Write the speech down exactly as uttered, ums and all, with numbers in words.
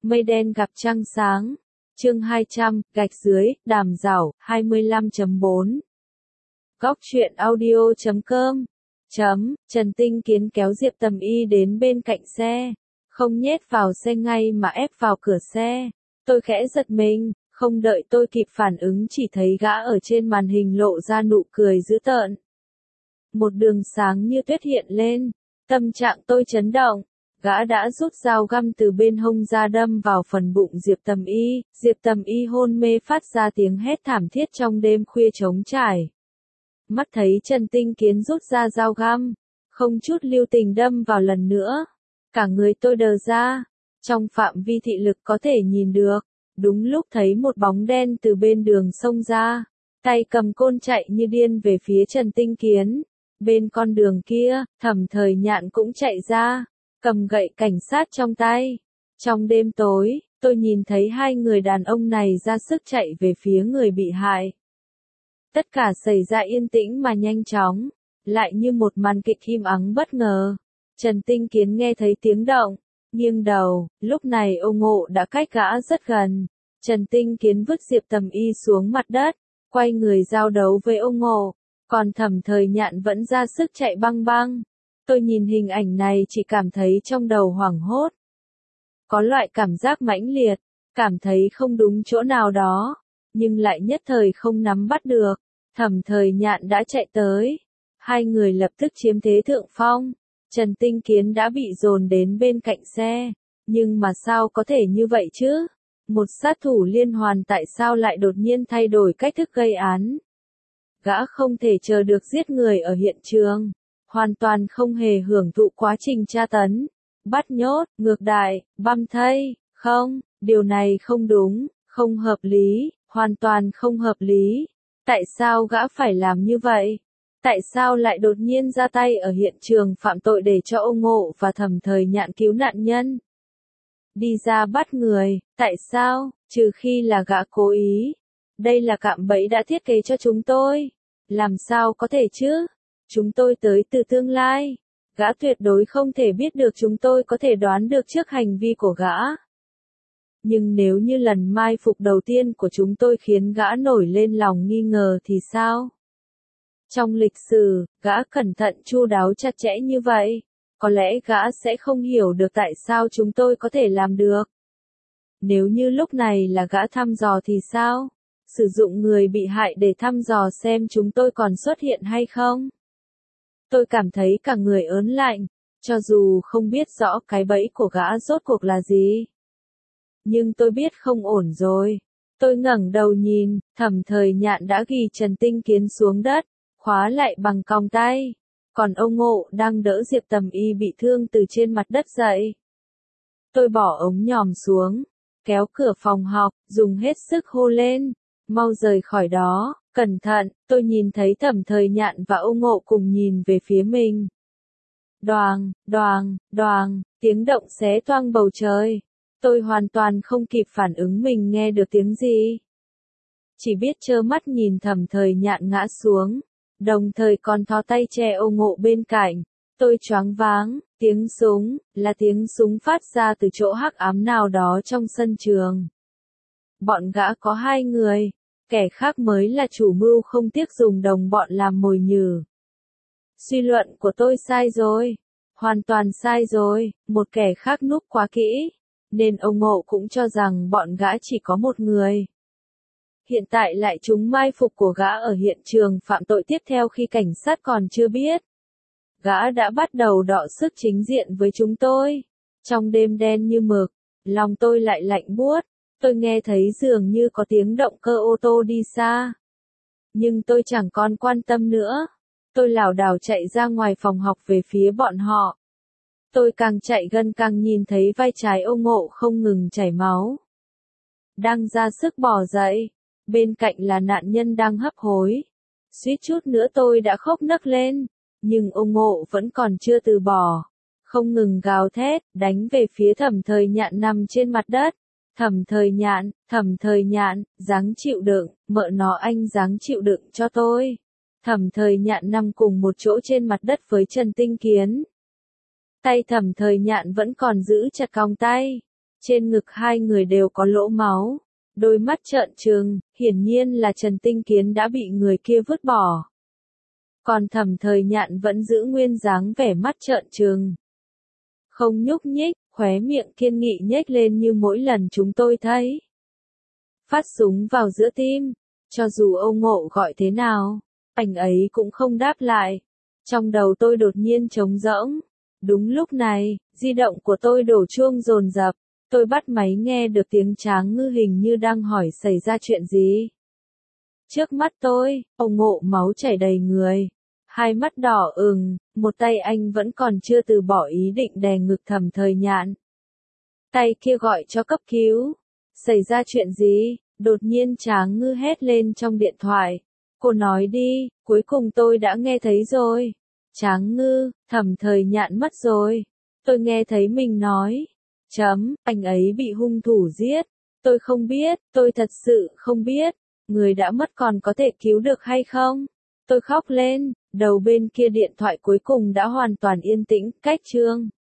Mây đen gặp trăng sáng. Chương hai trăm, gạch dưới, đàm rảo, hai mươi lăm chấm bốn. Góc truyện audio chấm com. Chấm, Trần Tinh Kiến kéo Diệp Tầm Y đến bên cạnh xe. Không nhét vào xe ngay mà ép vào cửa xe. Tôi khẽ giật mình, không đợi tôi kịp phản ứng chỉ thấy gã ở trên màn hình lộ ra nụ cười dữ tợn. Một đường sáng như tuyết hiện lên, tâm trạng tôi chấn động. Gã đã rút dao găm từ bên hông ra đâm vào phần bụng Diệp Tầm Y, Diệp Tầm Y hôn mê phát ra tiếng hét thảm thiết trong đêm khuya trống trải. Mắt thấy Trần Tinh Kiến rút ra dao găm, không chút lưu tình đâm vào lần nữa. Cả người tôi đờ ra, trong phạm vi thị lực có thể nhìn được. Đúng lúc thấy một bóng đen từ bên đường xông ra, tay cầm côn chạy như điên về phía Trần Tinh Kiến. Bên con đường kia, Thẩm Thời Nhạn cũng chạy ra, cầm gậy cảnh sát trong tay. Trong đêm tối, tôi nhìn thấy hai người đàn ông này ra sức chạy về phía người bị hại. Tất cả xảy ra yên tĩnh mà nhanh chóng, lại như một màn kịch im ắng bất ngờ. Trần Tinh Kiến nghe thấy tiếng động, nghiêng đầu, lúc này Ô Ngộ đã cách gã rất gần. Trần Tinh Kiến vứt Diệp Tầm Y xuống mặt đất, quay người giao đấu với Ô Ngộ, còn Thẩm Thời Nhạn vẫn ra sức chạy băng băng. Tôi nhìn hình ảnh này chỉ cảm thấy trong đầu hoảng hốt. Có loại cảm giác mãnh liệt, cảm thấy không đúng chỗ nào đó, nhưng lại nhất thời không nắm bắt được. Thẩm Thời Nhạn đã chạy tới, hai người lập tức chiếm thế thượng phong. Trần Tinh Kiến đã bị dồn đến bên cạnh xe, nhưng mà sao có thể như vậy chứ? Một sát thủ liên hoàn tại sao lại đột nhiên thay đổi cách thức gây án? Gã không thể chờ được giết người ở hiện trường, hoàn toàn không hề hưởng thụ quá trình tra tấn, bắt nhốt, ngược đại, băm thây. Không, điều này không đúng, không hợp lý, hoàn toàn không hợp lý. Tại sao gã phải làm như vậy? Tại sao lại đột nhiên ra tay ở hiện trường phạm tội để cho Ô Ngộ và Thẩm Thời Nhạn cứu nạn nhân? Đi ra bắt người, tại sao, trừ khi là gã cố ý. Đây là cạm bẫy đã thiết kế cho chúng tôi. Làm sao có thể chứ? Chúng tôi tới từ tương lai. Gã tuyệt đối không thể biết được chúng tôi có thể đoán được trước hành vi của gã. Nhưng nếu như lần mai phục đầu tiên của chúng tôi khiến gã nổi lên lòng nghi ngờ thì sao? Trong lịch sử, gã cẩn thận chu đáo chặt chẽ như vậy. Có lẽ gã sẽ không hiểu được tại sao chúng tôi có thể làm được. Nếu như lúc này là gã thăm dò thì sao? Sử dụng người bị hại để thăm dò xem chúng tôi còn xuất hiện hay không? Tôi cảm thấy cả người ớn lạnh, cho dù không biết rõ cái bẫy của gã rốt cuộc là gì. Nhưng tôi biết không ổn rồi. Tôi ngẩng đầu nhìn, Thẩm Thời Nhạn đã ghi Trần Tinh Kiến xuống đất, khóa lại bằng còng tay. Còn Ô Ngộ đang đỡ Diệp Tầm Y bị thương từ trên mặt đất dậy. Tôi bỏ ống nhòm xuống, kéo cửa phòng học, dùng hết sức hô lên, mau rời khỏi đó, cẩn thận. Tôi nhìn thấy Thẩm Thời Nhạn và Ô Ngộ cùng nhìn về phía mình. Đoàng, đoàng, đoàng, tiếng động xé toang bầu trời. Tôi hoàn toàn không kịp phản ứng mình nghe được tiếng gì. Chỉ biết trơ mắt nhìn Thẩm Thời Nhạn ngã xuống, đồng thời còn thò tay che Ô Ngộ bên cạnh. Tôi choáng váng, tiếng súng, là tiếng súng phát ra từ chỗ hắc ám nào đó trong sân trường. Bọn gã có hai người, kẻ khác mới là chủ mưu không tiếc dùng đồng bọn làm mồi nhử. Suy luận của tôi sai rồi, hoàn toàn sai rồi, một kẻ khác núp quá kỹ, nên Ô Ngộ cũng cho rằng bọn gã chỉ có một người. Hiện tại lại trúng mai phục của gã ở hiện trường phạm tội tiếp theo khi cảnh sát còn chưa biết. Gã đã bắt đầu đọ sức chính diện với chúng tôi. Trong đêm đen như mực, lòng tôi lại lạnh buốt. Tôi nghe thấy dường như có tiếng động cơ ô tô đi xa. Nhưng tôi chẳng còn quan tâm nữa. Tôi lảo đảo chạy ra ngoài phòng học về phía bọn họ. Tôi càng chạy gần càng nhìn thấy vai trái Ô Ngộ không ngừng chảy máu. Đang ra sức bò dậy. Bên cạnh là nạn nhân đang hấp hối. Suýt chút nữa tôi đã khóc nấc lên. Nhưng Ô Ngộ vẫn còn chưa từ bỏ. Không ngừng gào thét, đánh về phía Thẩm Thời Nhạn nằm trên mặt đất. Thẩm Thời Nhạn, Thẩm Thời Nhạn, dáng chịu đựng, mợ nó anh dáng chịu đựng cho tôi. Thẩm Thời Nhạn nằm cùng một chỗ trên mặt đất với Trần Tinh Kiến. Tay Thẩm Thời Nhạn vẫn còn giữ chặt còng tay. Trên ngực hai người đều có lỗ máu. Đôi mắt trợn trừng, hiển nhiên là Trần Tinh Kiến đã bị người kia vứt bỏ. Còn Thẩm Thời Nhạn vẫn giữ nguyên dáng vẻ mắt trợn trừng. Không nhúc nhích, khóe miệng kiên nghị nhếch lên như mỗi lần chúng tôi thấy. Phát súng vào giữa tim, cho dù Âu Ngộ gọi thế nào, anh ấy cũng không đáp lại. Trong đầu tôi đột nhiên trống rỗng. Đúng lúc này, di động của tôi đổ chuông dồn dập. Tôi bắt máy nghe được tiếng Tráng Ngư hình như đang hỏi xảy ra chuyện gì. Trước mắt tôi, Âu Ngộ máu chảy đầy người. Hai mắt đỏ ửng, một tay anh vẫn còn chưa từ bỏ ý định đè ngực Thẩm Thời Nhạn. Tay kia gọi cho cấp cứu. Xảy ra chuyện gì? Đột nhiên Tráng Ngư hét lên trong điện thoại. Cô nói đi, cuối cùng tôi đã nghe thấy rồi. Tráng Ngư, Thẩm Thời Nhạn mất rồi. Tôi nghe thấy mình nói. Chấm, anh ấy bị hung thủ giết. Tôi không biết, tôi thật sự không biết. Người đã mất còn có thể cứu được hay không? Tôi khóc lên, đầu bên kia điện thoại cuối cùng đã hoàn toàn yên tĩnh, cách chương.